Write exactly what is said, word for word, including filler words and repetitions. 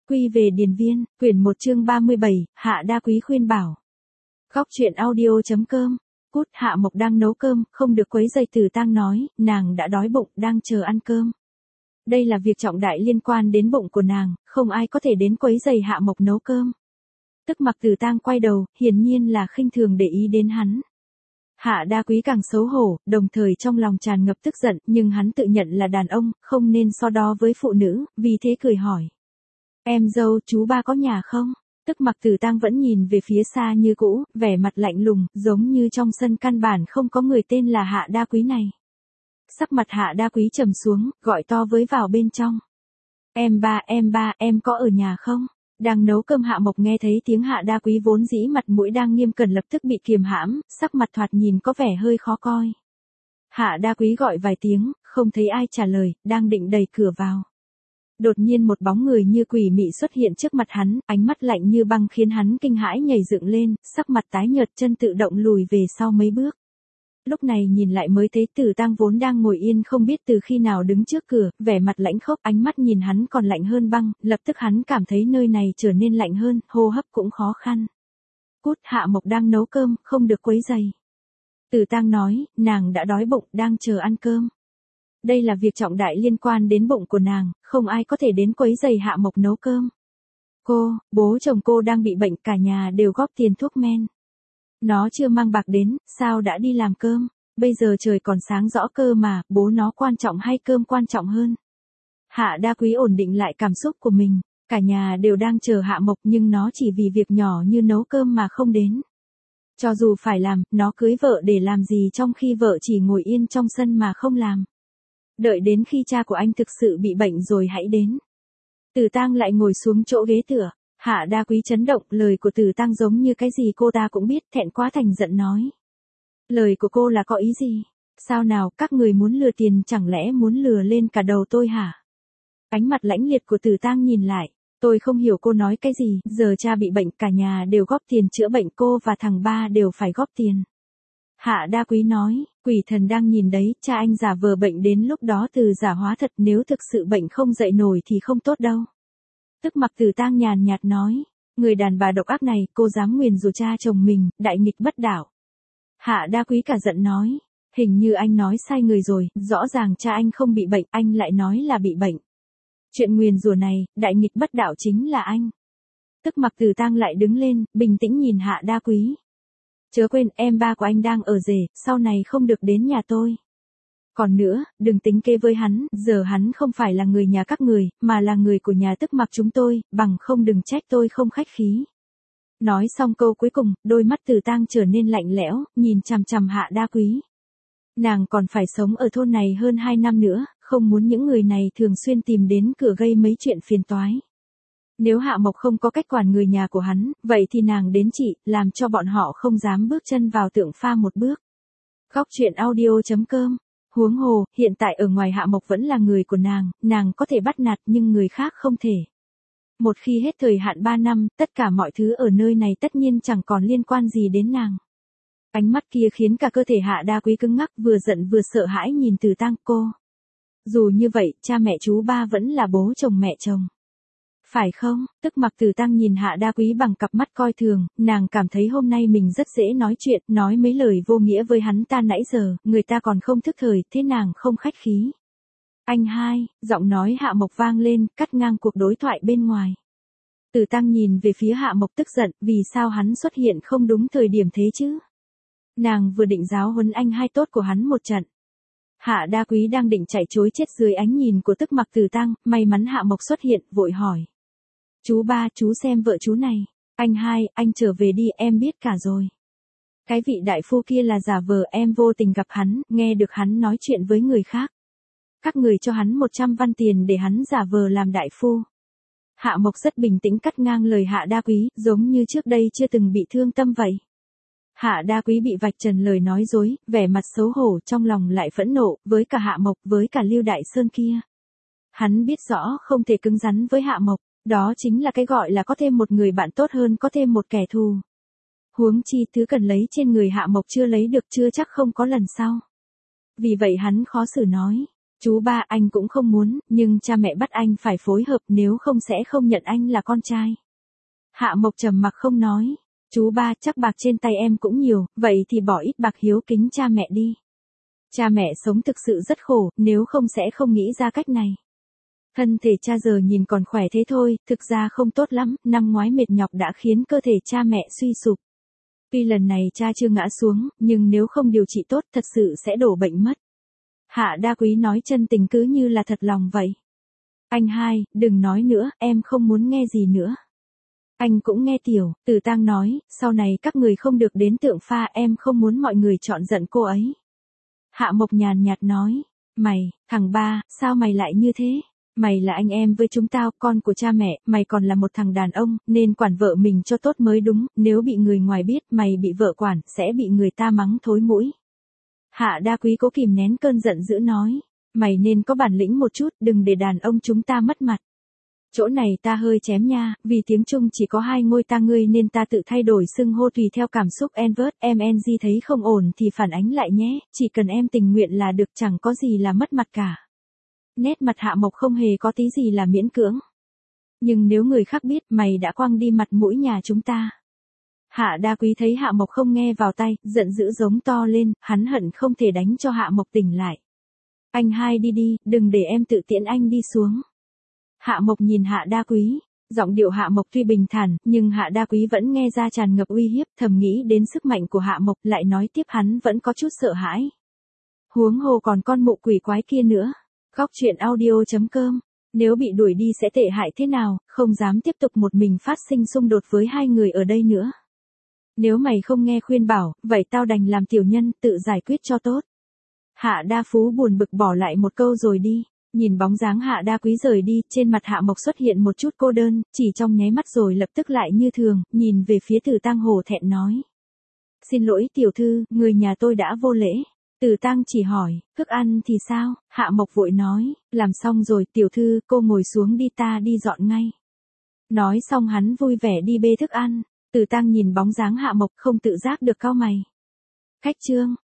Quy về điền viên, quyển một chương ba mươi bảy, Hạ Đa Quý khuyên bảo. Góc truyện audio.com. Cút, Hạ Mộc đang nấu cơm, không được quấy rầy. Tử Tang nói, nàng đã đói bụng, đang chờ ăn cơm. Đây là việc trọng đại liên quan đến bụng của nàng, không ai có thể đến quấy rầy Hạ Mộc nấu cơm. Tức Mặc Tử Tang quay đầu, hiển nhiên là khinh thường để ý đến hắn. Hạ Đa Quý càng xấu hổ, đồng thời trong lòng tràn ngập tức giận, nhưng hắn tự nhận là đàn ông, không nên so đo với phụ nữ, vì thế cười hỏi. Em dâu, chú ba có nhà không? Tức Mặc Tử Tang vẫn nhìn về phía xa như cũ, vẻ mặt lạnh lùng, giống như trong sân căn bản không có người tên là Hạ Đa Quý này. Sắc mặt Hạ Đa Quý trầm xuống, gọi to với vào bên trong. Em ba, em ba, em có ở nhà không? Đang nấu cơm Hạ Mộc nghe thấy tiếng Hạ Đa Quý vốn dĩ mặt mũi đang nghiêm cẩn lập tức bị kiềm hãm, sắc mặt thoạt nhìn có vẻ hơi khó coi. Hạ Đa Quý gọi vài tiếng, không thấy ai trả lời, đang định đẩy cửa vào. Đột nhiên một bóng người như quỷ mị xuất hiện trước mặt hắn, ánh mắt lạnh như băng khiến hắn kinh hãi nhảy dựng lên, sắc mặt tái nhợt, chân tự động lùi về sau mấy bước. Lúc này nhìn lại mới thấy Tử Tang vốn đang ngồi yên không biết từ khi nào đứng trước cửa, vẻ mặt lãnh khốc, ánh mắt nhìn hắn còn lạnh hơn băng, lập tức hắn cảm thấy nơi này trở nên lạnh hơn, hô hấp cũng khó khăn. Cút, Hạ Mộc đang nấu cơm, không được quấy rầy. Tử Tang nói, nàng đã đói bụng, đang chờ ăn cơm. Đây là việc trọng đại liên quan đến bụng của nàng, không ai có thể đến quấy rầy Hạ Mộc nấu cơm. Cô, bố chồng cô đang bị bệnh, cả nhà đều góp tiền thuốc men. Nó chưa mang bạc đến, sao đã đi làm cơm, bây giờ trời còn sáng rõ cơ mà, bố nó quan trọng hay cơm quan trọng hơn. Hạ Đa Quý ổn định lại cảm xúc của mình, cả nhà đều đang chờ Hạ Mộc nhưng nó chỉ vì việc nhỏ như nấu cơm mà không đến. Cho dù phải làm, nó cưới vợ để làm gì trong khi vợ chỉ ngồi yên trong sân mà không làm. Đợi đến khi cha của anh thực sự bị bệnh rồi hãy đến. Tử Tang lại ngồi xuống chỗ ghế tựa. Hạ Đa Quý chấn động, lời của Tử Tang giống như cái gì cô ta cũng biết, thẹn quá thành giận nói. Lời của cô là có ý gì? Sao nào, các người muốn lừa tiền chẳng lẽ muốn lừa lên cả đầu tôi hả? Ánh mặt lãnh liệt của Tử Tang nhìn lại, tôi không hiểu cô nói cái gì, giờ cha bị bệnh cả nhà đều góp tiền chữa bệnh, cô và thằng ba đều phải góp tiền. Hạ Đa Quý nói, quỷ thần đang nhìn đấy, cha anh giả vờ bệnh đến lúc đó từ giả hóa thật, nếu thực sự bệnh không dậy nổi thì không tốt đâu. Tức Mặc Tử Tang nhàn nhạt nói, người đàn bà độc ác này, cô dám nguyền rủa cha chồng mình, đại nghịch bất đạo. Hạ Đa Quý cả giận nói, hình như anh nói sai người rồi, rõ ràng cha anh không bị bệnh, anh lại nói là bị bệnh. Chuyện nguyền rủa này, đại nghịch bất đạo chính là anh. Tức Mặc Tử Tang lại đứng lên, bình tĩnh nhìn Hạ Đa Quý. Chớ quên, em ba của anh đang ở rể, sau này không được đến nhà tôi. Còn nữa, đừng tính kế với hắn, giờ hắn không phải là người nhà các người, mà là người của nhà Tức Mặc chúng tôi, bằng không đừng trách tôi không khách khí. Nói xong câu cuối cùng, đôi mắt Tử Tang trở nên lạnh lẽo, nhìn chằm chằm Hạ Đa Quý. Nàng còn phải sống ở thôn này hơn hai năm nữa, không muốn những người này thường xuyên tìm đến cửa gây mấy chuyện phiền toái. Nếu Hạ Mộc không có cách quản người nhà của hắn, vậy thì nàng đến chị, làm cho bọn họ không dám bước chân vào Tượng Pha một bước. Góc truyện audio.com. Huống hồ, hiện tại ở ngoài Hạ Mộc vẫn là người của nàng, nàng có thể bắt nạt nhưng người khác không thể. Một khi hết thời hạn ba năm, tất cả mọi thứ ở nơi này tất nhiên chẳng còn liên quan gì đến nàng. Ánh mắt kia khiến cả cơ thể Hạ Đa Quý cứng ngắc, vừa giận vừa sợ hãi nhìn Tử Tang. Cô. Dù như vậy, cha mẹ chú ba vẫn là bố chồng mẹ chồng. Phải không? Tức Mặc Tử Tang nhìn Hạ Đa Quý bằng cặp mắt coi thường, nàng cảm thấy hôm nay mình rất dễ nói chuyện, nói mấy lời vô nghĩa với hắn ta nãy giờ, người ta còn không thức thời, thế nàng không khách khí. Anh hai, giọng nói Hạ Mộc vang lên, cắt ngang cuộc đối thoại bên ngoài. Tử Tang nhìn về phía Hạ Mộc tức giận, vì sao hắn xuất hiện không đúng thời điểm thế chứ? Nàng vừa định giáo huấn anh hai tốt của hắn một trận. Hạ Đa Quý đang định chạy trối chết dưới ánh nhìn của Tức Mặc Tử Tang, may mắn Hạ Mộc xuất hiện, vội hỏi. Chú ba, chú xem vợ chú này. Anh hai, anh trở về đi, em biết cả rồi. Cái vị đại phu kia là giả vờ, em vô tình gặp hắn, nghe được hắn nói chuyện với người khác. Các người cho hắn một trăm văn tiền để hắn giả vờ làm đại phu. Hạ Mộc rất bình tĩnh cắt ngang lời Hạ Đa Quý, giống như trước đây chưa từng bị thương tâm vậy. Hạ Đa Quý bị vạch trần lời nói dối, vẻ mặt xấu hổ, trong lòng lại phẫn nộ, với cả Hạ Mộc, với cả Lưu Đại Sơn kia. Hắn biết rõ không thể cứng rắn với Hạ Mộc, đó chính là cái gọi là có thêm một người bạn tốt hơn có thêm một kẻ thù. Huống chi thứ cần lấy trên người Hạ Mộc chưa lấy được, chưa chắc không có lần sau. Vì vậy hắn khó xử nói, Chú ba, anh cũng không muốn, nhưng cha mẹ bắt anh phải phối hợp, nếu không sẽ không nhận anh là con trai. Hạ Mộc trầm mặc không nói. Chú ba, chắc bạc trên tay em cũng nhiều, vậy thì bỏ ít bạc hiếu kính cha mẹ đi. Cha mẹ sống thực sự rất khổ, nếu không sẽ không nghĩ ra cách này. Thân thể cha giờ nhìn còn khỏe thế thôi, thực ra không tốt lắm, năm ngoái mệt nhọc đã khiến cơ thể cha mẹ suy sụp. Tuy lần này cha chưa ngã xuống, nhưng nếu không điều trị tốt thật sự sẽ đổ bệnh mất. Hạ Đa Quý nói chân tình cứ như là thật lòng vậy. Anh hai, đừng nói nữa, em không muốn nghe gì nữa. Anh cũng nghe Tiểu Tử Tang nói, sau này các người không được đến Tượng Pha, em không muốn mọi người chọn giận cô ấy. Hạ Mộc nhàn nhạt nói, mày, thằng ba, sao mày lại như thế? Mày là anh em với chúng tao, con của cha mẹ, mày còn là một thằng đàn ông, nên quản vợ mình cho tốt mới đúng, nếu bị người ngoài biết mày bị vợ quản, sẽ bị người ta mắng thối mũi. Hạ Đa Quý cố kìm nén cơn giận dữ nói, mày nên có bản lĩnh một chút, đừng để đàn ông chúng ta mất mặt. Chỗ này ta hơi chém nha, vì tiếng Trung chỉ có hai ngôi ta ngươi nên ta tự thay đổi xưng hô tùy theo cảm xúc. Envert, em en giê thấy không ổn thì phản ánh lại nhé, chỉ cần em tình nguyện là được, chẳng có gì là mất mặt cả. Nét mặt Hạ Mộc không hề có tí gì là miễn cưỡng. Nhưng nếu người khác biết mày đã quăng đi mặt mũi nhà chúng ta. Hạ Đa Quý thấy Hạ Mộc không nghe vào tay, giận dữ giống to lên, hắn hận không thể đánh cho Hạ Mộc tỉnh lại. Anh hai đi đi, đừng để em tự tiễn anh đi xuống. Hạ Mộc nhìn Hạ Đa Quý, giọng điệu Hạ Mộc tuy bình thản, nhưng Hạ Đa Quý vẫn nghe ra tràn ngập uy hiếp, thầm nghĩ đến sức mạnh của Hạ Mộc, lại nói tiếp hắn vẫn có chút sợ hãi. Huống hồ còn con mụ quỷ quái kia nữa. Góc truyện audio chấm com. Nếu bị đuổi đi sẽ tệ hại thế nào, không dám tiếp tục một mình phát sinh xung đột với hai người ở đây nữa. Nếu mày không nghe khuyên bảo, vậy tao đành làm tiểu nhân, tự giải quyết cho tốt. Hạ Đa Phú buồn bực bỏ lại một câu rồi đi. Nhìn bóng dáng Hạ Đa Quý rời đi, trên mặt Hạ Mộc xuất hiện một chút cô đơn, chỉ trong nháy mắt rồi lập tức lại như thường, nhìn về phía Từ Tang hổ thẹn nói. Xin lỗi tiểu thư, người nhà tôi đã vô lễ. Từ Tang chỉ hỏi, thức ăn thì sao? Hạ Mộc vội nói, làm xong rồi tiểu thư, cô ngồi xuống đi, ta đi dọn ngay. Nói xong hắn vui vẻ đi bê thức ăn. Từ Tang nhìn bóng dáng Hạ Mộc không tự giác được cau mày. Khách trương.